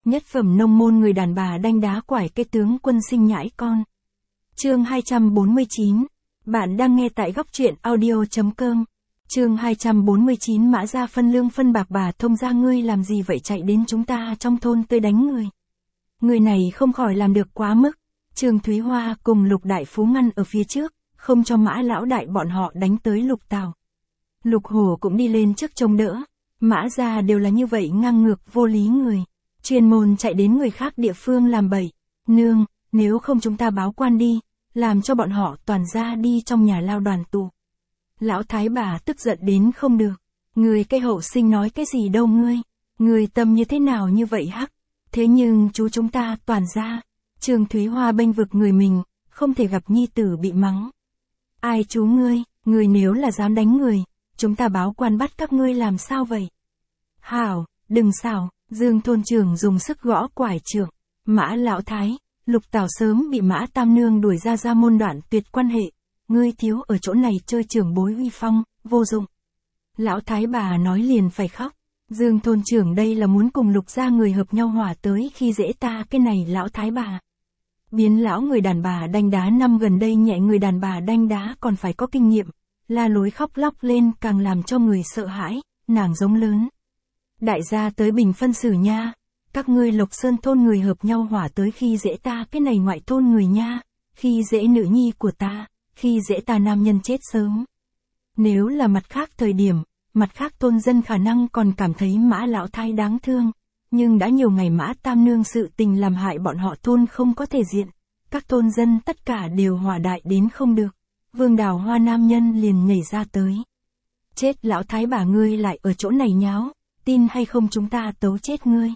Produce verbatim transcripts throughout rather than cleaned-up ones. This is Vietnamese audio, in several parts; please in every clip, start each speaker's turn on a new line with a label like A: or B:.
A: Nhất phẩm nông môn người đàn bà đanh đá quải cái tướng quân sinh nhãi con. Chương hai trăm bốn mươi chín. Bạn đang nghe tại góc truyện audio chấm com. Chương hai trăm bốn mươi chín. Mã gia phân lương phân bạc. Bà thông gia ngươi làm gì vậy, chạy đến chúng ta trong thôn tới đánh người. Người này không khỏi làm được quá mức. Trương Thúy Hoa cùng Lục Đại Phú ngăn ở phía trước, không cho Mã lão đại bọn họ đánh tới Lục Tào. Lục Hổ cũng đi lên trước trông đỡ. Mã gia đều là như vậy ngang ngược vô lý người, chuyên môn chạy đến người khác địa phương làm bậy. Nương, nếu không chúng ta báo quan đi, làm cho bọn họ toàn ra đi trong nhà lao đoàn tù. Lão thái bà tức giận đến không được. Người cái hậu sinh nói cái gì đâu ngươi, người tâm như thế nào như vậy hắc. Thế nhưng chú chúng ta toàn ra. Trương Thúy Hoa bênh vực người mình, không thể gặp nhi tử bị mắng. Ai chú ngươi, người nếu là dám đánh người, chúng ta báo quan bắt các ngươi làm sao vậy? Hảo, đừng xảo. Dương thôn trưởng dùng sức gõ quải trượng. Mã lão thái, Lục Tào sớm bị Mã Tam Nương đuổi ra ra môn, đoạn tuyệt quan hệ. Ngươi thiếu ở chỗ này chơi trưởng bối uy phong, vô dụng. Lão thái bà nói liền phải khóc. Dương thôn trưởng đây là muốn cùng Lục gia người hợp nhau hỏa tới khi dễ ta cái này lão thái bà. Biến lão người đàn bà đanh đá năm gần đây nhẹ người đàn bà đanh đá còn phải có kinh nghiệm. La lối khóc lóc lên càng làm cho người sợ hãi, nàng giống lớn. Đại gia tới bình phân xử nha, các ngươi Lộc Sơn thôn người hợp nhau hỏa tới khi dễ ta cái này ngoại thôn người nha, khi dễ nữ nhi của ta, khi dễ ta nam nhân chết sớm. Nếu là mặt khác thời điểm, mặt khác thôn dân khả năng còn cảm thấy Mã lão thái đáng thương, nhưng đã nhiều ngày Mã Tam Nương sự tình làm hại bọn họ thôn không có thể diện, các thôn dân tất cả đều hòa đại đến không được. Vương Đào Hoa nam nhân liền nhảy ra tới. Chết lão thái bà ngươi lại ở chỗ này nháo, tin hay không chúng ta tấu chết ngươi.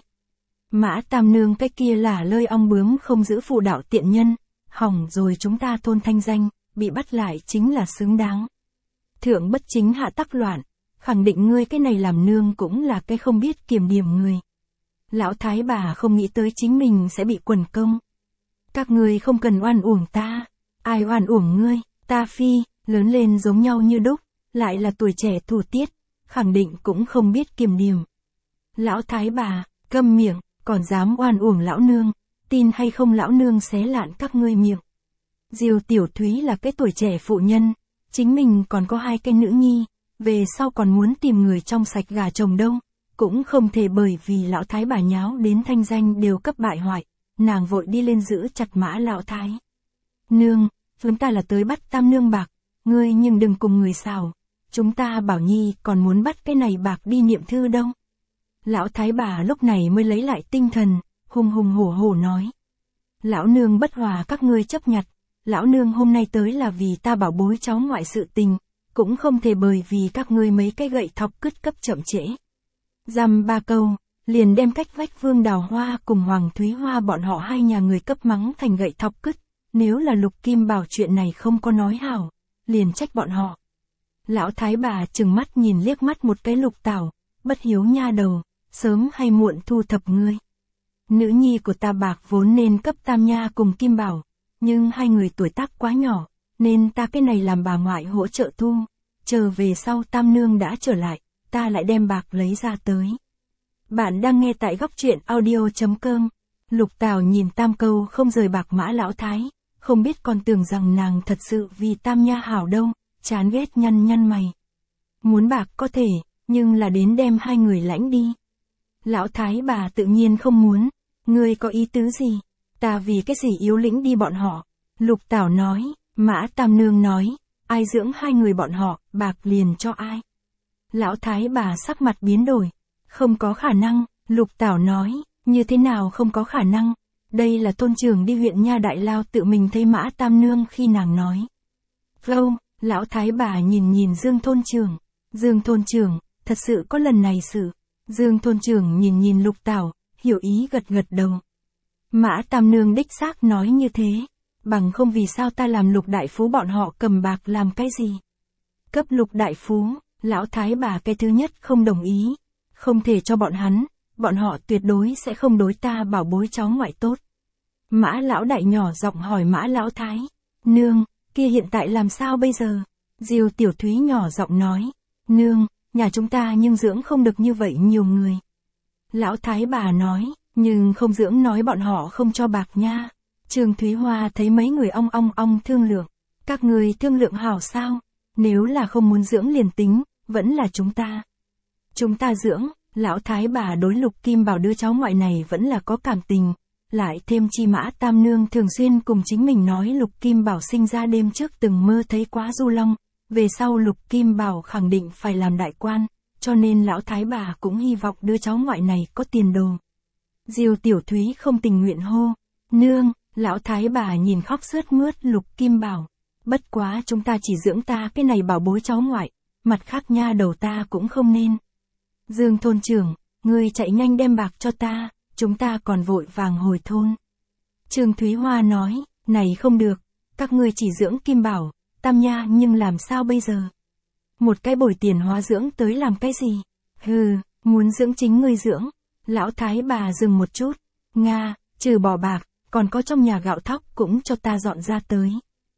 A: Mã Tam Nương cái kia là lơi ong bướm không giữ phụ đạo tiện nhân, hỏng rồi chúng ta thôn thanh danh, bị bắt lại chính là xứng đáng. Thượng bất chính hạ tắc loạn, khẳng định ngươi cái này làm nương cũng là cái không biết kiểm điểm người. Lão thái bà không nghĩ tới chính mình sẽ bị quần công. Các ngươi không cần oan uổng ta, ai oan uổng ngươi, ta phi, lớn lên giống nhau như đúc, lại là tuổi trẻ thủ tiết, khẳng định cũng không biết kiềm điểm. Lão thái bà, câm miệng, còn dám oan uổng lão nương, tin hay không lão nương xé lạn các ngươi miệng. Diêu Tiểu Thúy là cái tuổi trẻ phụ nhân, chính mình còn có hai cái nữ nhi, về sau còn muốn tìm người trong sạch gà chồng đâu, cũng không thể bởi vì lão thái bà nháo đến thanh danh đều cấp bại hoại, nàng vội đi lên giữ chặt Mã lão thái. Nương, chúng ta là tới bắt Tam Nương bạc, ngươi nhưng đừng cùng người xào. Chúng ta bảo nhi còn muốn bắt cái này bạc đi niệm thư đâu. Lão thái bà lúc này mới lấy lại tinh thần, hùng hùng hổ hổ nói. Lão nương bất hòa các ngươi chấp nhặt, lão nương hôm nay tới là vì ta bảo bối cháu ngoại sự tình, cũng không thể bởi vì các ngươi mấy cái gậy thọc cứt cấp chậm trễ. Dăm ba câu, liền đem cách vách Vương Đào Hoa cùng Hoàng Thúy Hoa bọn họ hai nhà người cấp mắng thành gậy thọc cứt, nếu là Lục Kim Bảo chuyện này không có nói hảo, liền trách bọn họ. Lão thái bà trừng mắt nhìn liếc mắt một cái Lục Tào, bất hiếu nha đầu, sớm hay muộn thu thập ngươi. Nữ nhi của ta bạc vốn nên cấp Tam Nha cùng Kim Bảo, nhưng hai người tuổi tác quá nhỏ, nên ta cái này làm bà ngoại hỗ trợ thu, chờ về sau Tam Nương đã trở lại, ta lại đem bạc lấy ra tới. Bạn đang nghe tại góc truyện audio chấm com. Lục Tào nhìn Tam Câu không rời bạc Mã lão thái, không biết còn tưởng rằng nàng thật sự vì Tam Nha hảo đâu, chán ghét nhăn nhăn mày. Muốn bạc có thể, nhưng là đến đem hai người lãnh đi. Lão thái bà tự nhiên không muốn, ngươi có ý tứ gì, ta vì cái gì yếu lĩnh đi bọn họ. Lục Tào nói, Mã Tam Nương nói, ai dưỡng hai người bọn họ, bạc liền cho ai. Lão thái bà sắc mặt biến đổi, không có khả năng. Lục Tào nói, như thế nào không có khả năng, đây là thôn trưởng đi huyện Nha Đại Lao tự mình thấy Mã Tam Nương khi nàng nói. Gâu, lão thái bà nhìn nhìn Dương thôn trưởng, Dương thôn trưởng, thật sự có lần này sự. Dương thôn trưởng nhìn nhìn Lục Tào, hiểu ý gật gật đầu. Mã Tam Nương đích xác nói như thế, bằng không vì sao ta làm Lục đại phú bọn họ cầm bạc làm cái gì. Cấp Lục đại phú, lão thái bà cái thứ nhất không đồng ý, không thể cho bọn hắn, bọn họ tuyệt đối sẽ không đối ta bảo bối cháu ngoại tốt. Mã lão đại nhỏ giọng hỏi Mã lão thái, nương, kia hiện tại làm sao bây giờ? Diêu Tiểu Thúy nhỏ giọng nói, nương, nhà chúng ta nhưng dưỡng không được như vậy nhiều người. Lão thái bà nói, Nhưng không dưỡng nói bọn họ không cho bạc nha. Trương Thúy Hoa thấy mấy người ong ong ong thương lượng. Các người thương lượng hảo sao? Nếu là không muốn dưỡng liền tính, vẫn là chúng ta. Chúng ta dưỡng, lão thái bà đối Lục Kim Bảo đứa cháu ngoại này vẫn là có cảm tình. Lại thêm chi Mã Tam Nương thường xuyên cùng chính mình nói Lục Kim Bảo sinh ra đêm trước từng mơ thấy quá Du Long. Về sau Lục Kim Bảo khẳng định phải làm đại quan, cho nên lão thái bà cũng hy vọng đứa cháu ngoại này có tiền đồ. Diêu Tiểu Thúy không tình nguyện hô. Nương, lão thái bà nhìn khóc sướt mướt Lục Kim Bảo. Bất quá chúng ta chỉ dưỡng ta cái này bảo bối cháu ngoại, mặt khác nha đầu ta cũng không nên. Dương thôn trưởng, ngươi chạy nhanh đem bạc cho ta, chúng ta còn vội vàng hồi thôn. Trương Thúy Hoa nói, này không được, các ngươi chỉ dưỡng Kim Bảo, Tam Nha nhưng làm sao bây giờ? Một cái bồi tiền hóa dưỡng tới làm cái gì? Hừ, muốn dưỡng chính ngươi dưỡng. Lão thái bà dừng một chút. Nga, trừ bỏ bạc, còn có trong nhà gạo thóc cũng cho ta dọn ra tới.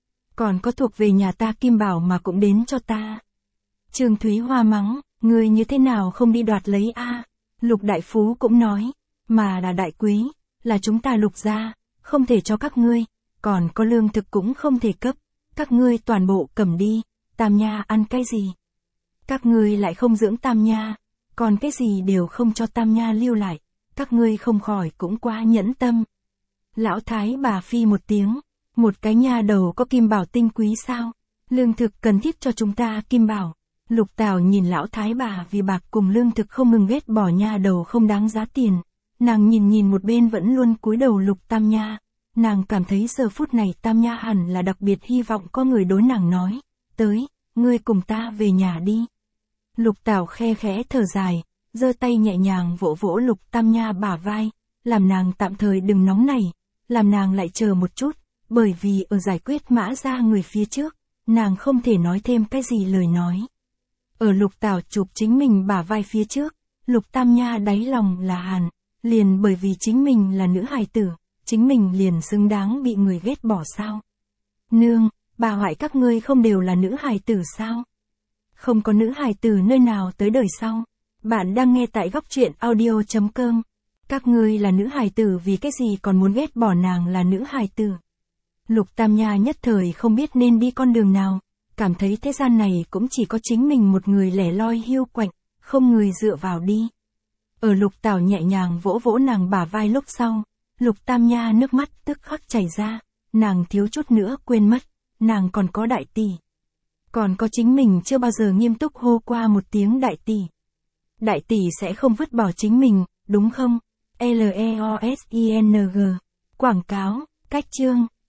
A: Còn có thuộc về nhà ta Kim Bảo mà cũng đến cho ta. Trương Thúy Hoa mắng, ngươi như thế nào không đi đoạt lấy a? Lục đại phú cũng nói, mà là đại quý, là chúng ta Lục gia, không thể cho các ngươi, còn có lương thực cũng không thể cấp, các ngươi toàn bộ cầm đi, Tam Nha ăn cái gì? Các ngươi lại không dưỡng Tam Nha, còn cái gì đều không cho Tam Nha lưu lại, các ngươi không khỏi cũng quá nhẫn tâm. Lão thái bà phi một tiếng, một cái nha đầu có Kim Bảo tinh quý sao? Lương thực cần thiết cho chúng ta Kim Bảo. Lục Tào nhìn lão thái bà vì bạc cùng lương thực không ngừng ghét bỏ nha đầu không đáng giá tiền. Nàng nhìn nhìn một bên vẫn luôn cúi đầu Lục Tam Nha. Nàng cảm thấy giờ phút này Tam Nha hẳn là đặc biệt hy vọng có người đối nàng nói. Tới, ngươi cùng ta về nhà đi. Lục Tào khe khẽ thở dài, giơ tay nhẹ nhàng vỗ vỗ Lục Tam Nha bả vai, làm nàng tạm thời đừng nóng nảy, làm nàng lại chờ một chút, bởi vì ở giải quyết Mã gia người phía trước, nàng không thể nói thêm cái gì lời nói. Ở Lục Tào chụp chính mình bả vai phía trước, Lục Tam Nha đáy lòng là hàn, liền bởi vì chính mình là nữ hài tử, chính mình liền xứng đáng bị người ghét bỏ sao? Nương, bà ngoại các ngươi không đều là nữ hài tử sao? Không có nữ hài tử nơi nào tới đời sau. Bạn đang nghe tại góc truyện audio chấm com. Các ngươi là nữ hài tử vì cái gì còn muốn ghét bỏ nàng là nữ hài tử? Lục Tam Nha nhất thời không biết nên đi con đường nào, cảm thấy thế gian này cũng chỉ có chính mình một người lẻ loi hiu quạnh, không người dựa vào đi. Ở Lục Tào nhẹ nhàng vỗ vỗ nàng bả vai lúc sau, Lục Tam Nha nước mắt tức khắc chảy ra, nàng thiếu chút nữa quên mất, nàng còn có đại tỷ. Còn có chính mình chưa bao giờ nghiêm túc hô qua một tiếng đại tỷ. Đại tỷ sẽ không vứt bỏ chính mình, đúng không? L E O S I N G. Quảng cáo, cách chương.